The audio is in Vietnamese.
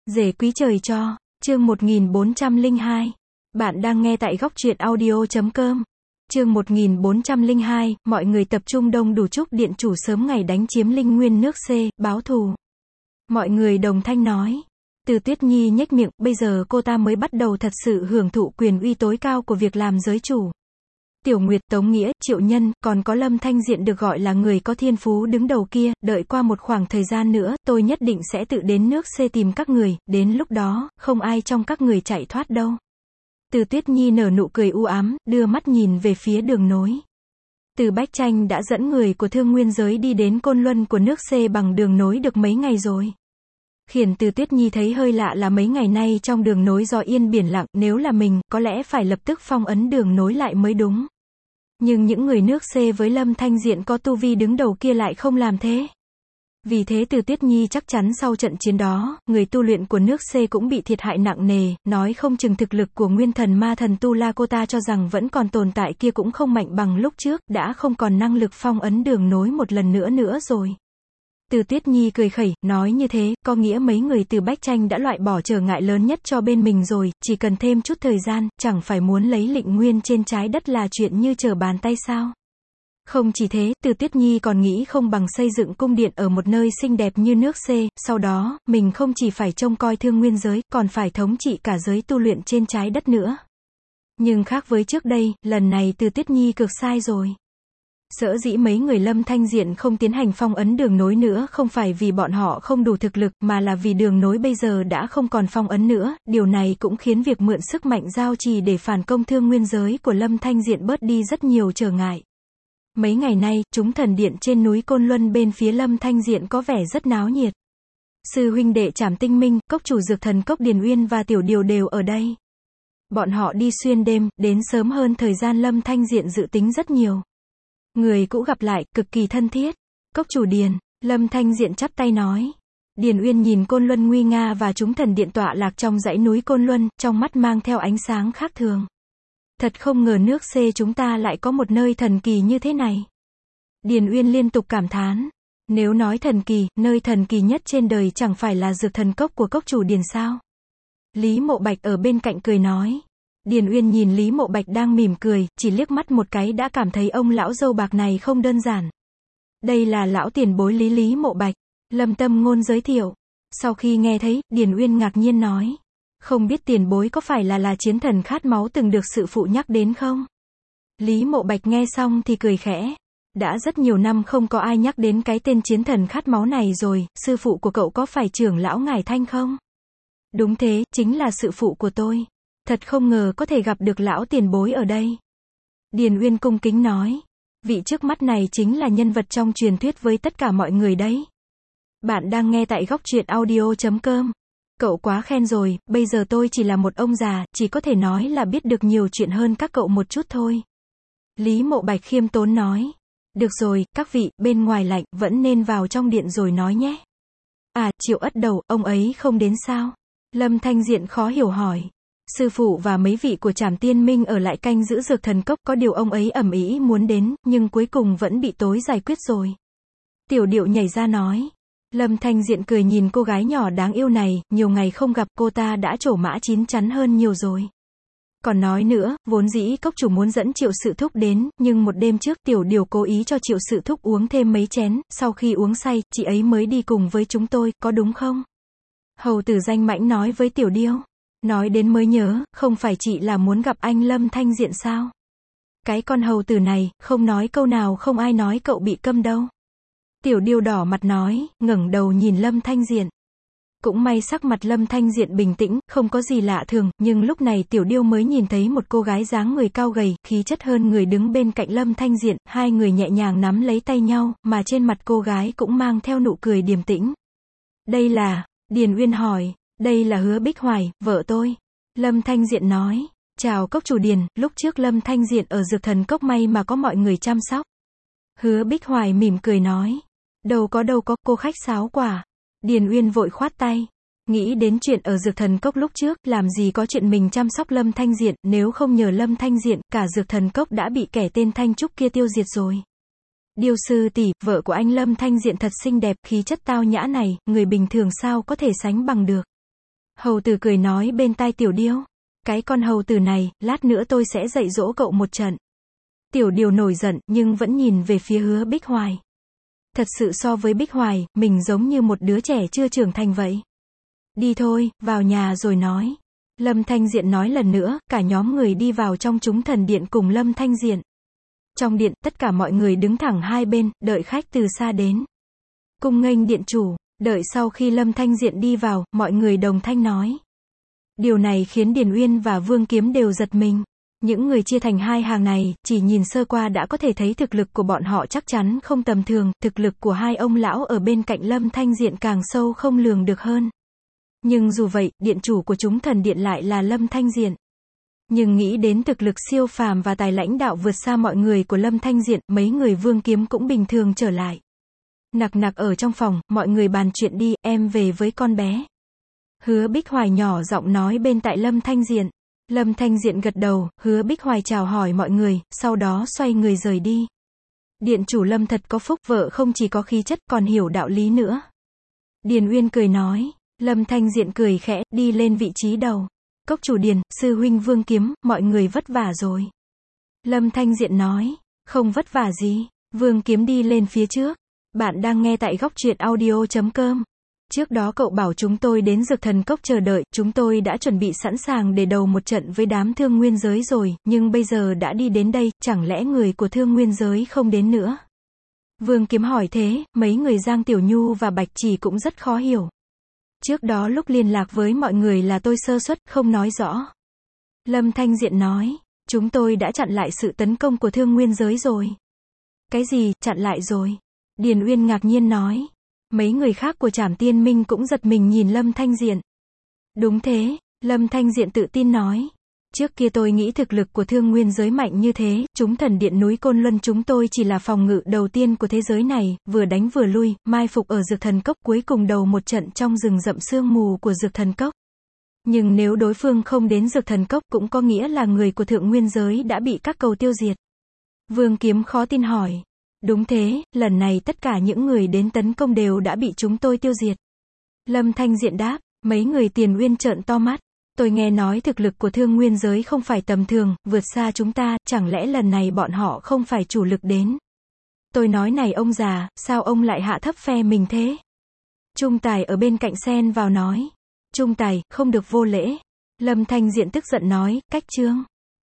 Rể quý trời cho, chương 1402. Bạn đang nghe tại góc truyện audio.com. Chương 1402, mọi người tập trung đông đủ chúc điện chủ sớm ngày đánh chiếm linh nguyên nước C, báo thù. Mọi người đồng thanh nói. Từ Tuyết Nhi nhếch miệng, bây giờ cô ta mới bắt đầu thật sự hưởng thụ quyền uy tối cao của việc làm giới chủ. Tiểu Nguyệt, Tống Nghĩa, Triệu Nhân, còn có Lâm Thanh Diện được gọi là người có thiên phú đứng đầu kia, đợi qua một khoảng thời gian nữa, tôi nhất định sẽ tự đến nước C tìm các người, đến lúc đó, không ai trong các người chạy thoát đâu. Từ Tuyết Nhi nở nụ cười u ám, đưa mắt nhìn về phía đường nối. Từ Bách Tranh đã dẫn người của Thương Nguyên giới đi đến Côn Luân của nước C bằng đường nối được mấy ngày rồi. Khiến Từ Tuyết Nhi thấy hơi lạ là mấy ngày nay trong đường nối gió yên biển lặng, nếu là mình, có lẽ phải lập tức phong ấn đường nối lại mới đúng. Nhưng những người nước C với Lâm Thanh Diện có tu vi đứng đầu kia lại không làm thế. Vì thế Từ Tuyết Nhi chắc chắn sau trận chiến đó, người tu luyện của nước C cũng bị thiệt hại nặng nề, nói không chừng thực lực của nguyên thần ma thần Tu La cô ta cho rằng vẫn còn tồn tại kia cũng không mạnh bằng lúc trước, đã không còn năng lực phong ấn đường nối một lần nữa rồi. Từ Tuyết Nhi cười khẩy, nói như thế, có nghĩa mấy người từ Bách Tranh đã loại bỏ trở ngại lớn nhất cho bên mình rồi, chỉ cần thêm chút thời gian, chẳng phải muốn lấy lịnh nguyên trên trái đất là chuyện như trở bàn tay sao. Không chỉ thế, Từ Tuyết Nhi còn nghĩ không bằng xây dựng cung điện ở một nơi xinh đẹp như nước C, sau đó, mình không chỉ phải trông coi Thương Nguyên giới, còn phải thống trị cả giới tu luyện trên trái đất nữa. Nhưng khác với trước đây, lần này Từ Tuyết Nhi cực sai rồi. Sở dĩ mấy người Lâm Thanh Diện không tiến hành phong ấn đường nối nữa không phải vì bọn họ không đủ thực lực mà là vì đường nối bây giờ đã không còn phong ấn nữa, điều này cũng khiến việc mượn sức mạnh giao trì để phản công Thương Nguyên giới của Lâm Thanh Diện bớt đi rất nhiều trở ngại. Mấy ngày nay, chúng thần điện trên núi Côn Luân bên phía Lâm Thanh Diện có vẻ rất náo nhiệt. Sư huynh đệ Trảm Tinh Minh, cốc chủ dược thần cốc Điền Uyên và Tiểu Điều đều ở đây. Bọn họ đi xuyên đêm, đến sớm hơn thời gian Lâm Thanh Diện dự tính rất nhiều. Người cũ gặp lại, cực kỳ thân thiết. Cốc chủ Điền, Lâm Thanh Diện chắp tay nói. Điền Uyên nhìn Côn Luân nguy nga và chúng thần điện tọa lạc trong dãy núi Côn Luân, trong mắt mang theo ánh sáng khác thường. Thật không ngờ nước C chúng ta lại có một nơi thần kỳ như thế này. Điền Uyên liên tục cảm thán. Nếu nói thần kỳ, nơi thần kỳ nhất trên đời chẳng phải là dược thần cốc của cốc chủ Điền sao? Lý Mộ Bạch ở bên cạnh cười nói. Điền Uyên nhìn Lý Mộ Bạch đang mỉm cười, chỉ liếc mắt một cái đã cảm thấy ông lão râu bạc này không đơn giản. Đây là lão tiền bối Lý Mộ Bạch. Lâm Tâm Ngôn giới thiệu. Sau khi nghe thấy, Điền Uyên ngạc nhiên nói. Không biết tiền bối có phải là chiến thần khát máu từng được sư phụ nhắc đến không? Lý Mộ Bạch nghe xong thì cười khẽ. Đã rất nhiều năm không có ai nhắc đến cái tên chiến thần khát máu này rồi, sư phụ của cậu có phải trưởng lão Ngải Thanh không? Đúng thế, chính là sư phụ của tôi. Thật không ngờ có thể gặp được lão tiền bối ở đây. Điền Uyên cung kính nói. Vị trước mắt này chính là nhân vật trong truyền thuyết với tất cả mọi người đấy. Bạn đang nghe tại góc truyện audio.com. Cậu quá khen rồi, bây giờ tôi chỉ là một ông già, chỉ có thể nói là biết được nhiều chuyện hơn các cậu một chút thôi. Lý Mộ Bạch khiêm tốn nói. Được rồi, các vị, bên ngoài lạnh, vẫn nên vào trong điện rồi nói nhé. À, Triệu Ất Đầu, ông ấy không đến sao? Lâm Thanh Diện khó hiểu hỏi. Sư phụ và mấy vị của Trảm Tiên Minh ở lại canh giữ dược thần cốc, có điều ông ấy ầm ĩ muốn đến, nhưng cuối cùng vẫn bị tối giải quyết rồi. Tiểu Điệu nhảy ra nói. Lâm Thanh Diện cười nhìn cô gái nhỏ đáng yêu này, nhiều ngày không gặp cô ta đã trổ mã chín chắn hơn nhiều rồi. Còn nói nữa, vốn dĩ cốc chủ muốn dẫn Triệu Sự Thúc đến, nhưng một đêm trước Tiểu Điều cố ý cho Triệu Sự Thúc uống thêm mấy chén, sau khi uống say, chị ấy mới đi cùng với chúng tôi, có đúng không? Hầu tử danh mãnh nói với Tiểu Điêu. Nói đến mới nhớ, không phải chị là muốn gặp anh Lâm Thanh Diện sao? Cái con hầu tử này, không nói câu nào không ai nói cậu bị câm đâu. Tiểu Điêu đỏ mặt nói, ngẩng đầu nhìn Lâm Thanh Diện. Cũng may sắc mặt Lâm Thanh Diện bình tĩnh, không có gì lạ thường, nhưng lúc này Tiểu Điêu mới nhìn thấy một cô gái dáng người cao gầy, khí chất hơn người đứng bên cạnh Lâm Thanh Diện, hai người nhẹ nhàng nắm lấy tay nhau, mà trên mặt cô gái cũng mang theo nụ cười điềm tĩnh. Đây là, Điền Uyên hỏi. Đây là Hứa Bích Hoài, vợ tôi. Lâm Thanh Diện nói. Chào cốc chủ Điền, lúc trước Lâm Thanh Diện ở dược thần cốc may mà có mọi người chăm sóc. Hứa Bích Hoài mỉm cười nói. Đâu có, cô khách sáo quả. Điền Uyên vội khoát tay. Nghĩ đến chuyện ở dược thần cốc lúc trước, làm gì có chuyện mình chăm sóc Lâm Thanh Diện, nếu không nhờ Lâm Thanh Diện, cả dược thần cốc đã bị kẻ tên Thanh Trúc kia tiêu diệt rồi. Điêu sư tỷ, vợ của anh Lâm Thanh Diện thật xinh đẹp, khí chất tao nhã này, người bình thường sao có thể sánh bằng được. Hầu tử cười nói bên tai Tiểu Điêu. Cái con hầu tử này, lát nữa tôi sẽ dạy dỗ cậu một trận. Tiểu Điêu nổi giận, nhưng vẫn nhìn về phía Hứa Bích Hoài. Thật sự so với Bích Hoài, mình giống như một đứa trẻ chưa trưởng thành vậy. Đi thôi, vào nhà rồi nói. Lâm Thanh Diện nói lần nữa, cả nhóm người đi vào trong Chúng Thần Điện cùng Lâm Thanh Diện. Trong điện, tất cả mọi người đứng thẳng hai bên, đợi khách từ xa đến. Cung nghênh điện chủ, đợi sau khi Lâm Thanh Diện đi vào, mọi người đồng thanh nói. Điều này khiến Điền Uyên và Vương Kiếm đều giật mình. Những người chia thành hai hàng này, chỉ nhìn sơ qua đã có thể thấy thực lực của bọn họ chắc chắn không tầm thường, thực lực của hai ông lão ở bên cạnh Lâm Thanh Diện càng sâu không lường được hơn. Nhưng dù vậy, điện chủ của Chúng Thần Điện lại là Lâm Thanh Diện. Nhưng nghĩ đến thực lực siêu phàm và tài lãnh đạo vượt xa mọi người của Lâm Thanh Diện, mấy người Vương Kiếm cũng bình thường trở lại. Nặc nặc ở trong phòng, mọi người bàn chuyện đi, em về với con bé. Hứa Bích Hoài nhỏ giọng nói bên tai Lâm Thanh Diện. Lâm Thanh Diện gật đầu, Hứa Bích Hoài chào hỏi mọi người, sau đó xoay người rời đi. Điện chủ Lâm thật có phúc, vợ không chỉ có khí chất còn hiểu đạo lý nữa. Điền Uyên cười nói. Lâm Thanh Diện cười khẽ, đi lên vị trí đầu. Cốc chủ Điền, sư huynh Vương Kiếm, mọi người vất vả rồi. Lâm Thanh Diện nói. Không vất vả gì. Vương Kiếm đi lên phía trước. Bạn đang nghe tại Góc Truyện Audio.com. Trước đó cậu bảo chúng tôi đến Dược Thần Cốc chờ đợi, chúng tôi đã chuẩn bị sẵn sàng để đầu một trận với đám Thương Nguyên Giới rồi, nhưng bây giờ đã đi đến đây, chẳng lẽ người của Thương Nguyên Giới không đến nữa? Vương Kiếm hỏi thế, mấy người Giang Tiểu Nhu và Bạch Chỉ cũng rất khó hiểu. Trước đó lúc liên lạc với mọi người là tôi sơ suất, không nói rõ. Lâm Thanh Diện nói, chúng tôi đã chặn lại sự tấn công của Thương Nguyên Giới rồi. Cái gì, chặn lại rồi? Điền Uyên ngạc nhiên nói. Mấy người khác của Trảm Tiên Minh cũng giật mình nhìn Lâm Thanh Diện. Đúng thế, Lâm Thanh Diện tự tin nói. Trước kia tôi nghĩ thực lực của Thương Nguyên Giới mạnh như thế, Chúng Thần Điện núi Côn Luân chúng tôi chỉ là phòng ngự đầu tiên của thế giới này, vừa đánh vừa lui, mai phục ở Dược Thần Cốc, cuối cùng đầu một trận trong rừng rậm sương mù của Dược Thần Cốc. Nhưng nếu đối phương không đến Dược Thần Cốc cũng có nghĩa là người của Thượng Nguyên Giới đã bị các cầu tiêu diệt. Vương Kiếm khó tin hỏi. Đúng thế, lần này tất cả những người đến tấn công đều đã bị chúng tôi tiêu diệt. Lâm Thanh Diện đáp, mấy người Tiền Uyên trợn to mắt. Tôi nghe nói thực lực của Thương Nguyên Giới không phải tầm thường, vượt xa chúng ta, chẳng lẽ lần này bọn họ không phải chủ lực đến. Tôi nói này ông già, sao ông lại hạ thấp phe mình thế? Trung Tài ở bên cạnh xen vào nói. Trung Tài, không được vô lễ. Lâm Thanh Diện tức giận nói, cách trương.